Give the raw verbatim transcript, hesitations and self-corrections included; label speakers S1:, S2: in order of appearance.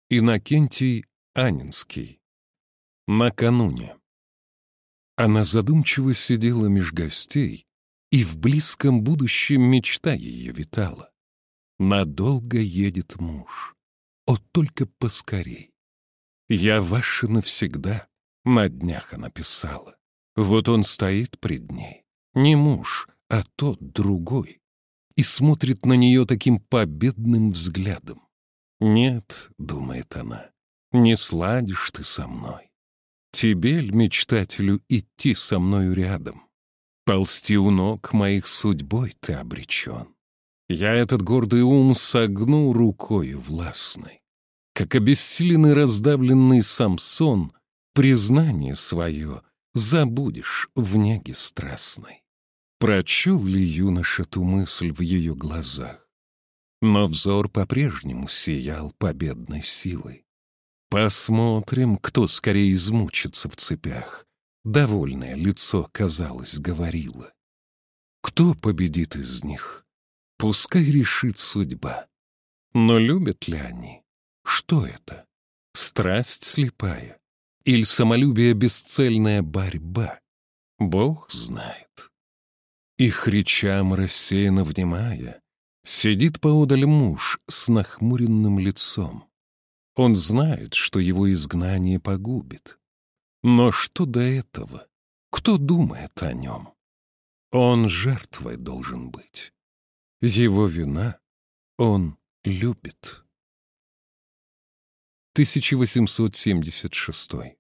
S1: Иннокентий Анинский. Накануне. Она задумчиво сидела меж гостей, и в близком будущем мечта ее витала. Надолго едет муж, о, только поскорей. Я ваша навсегда, на днях она писала. Вот он стоит пред ней, не муж, а тот другой, и смотрит на нее таким победным взглядом. «Нет, — думает она, — не сладишь ты со мной. Тебе ль, мечтателю, идти со мною рядом? Ползти у ног моих судьбой ты обречен. Я этот гордый ум согну рукою властной. Как обессиленный раздавленный Самсон, признание свое забудешь в неге страстной». Прочел ли юноша ту мысль в ее глазах? Но взор по-прежнему сиял победной силой. Посмотрим, кто скорее измучится в цепях. Довольное лицо, казалось, говорило. Кто победит из них? Пускай решит судьба. Но любят ли они? Что это? Страсть слепая? Или самолюбие бесцельная борьба? Бог знает. Их речам рассеянно внимая, сидит поодаль муж с нахмуренным лицом. Он знает, что его изгнание погубит. Но что до этого? Кто думает о нем? Он жертвой должен быть. Его вина он любит. тысяча восемьсот семьдесят шестой.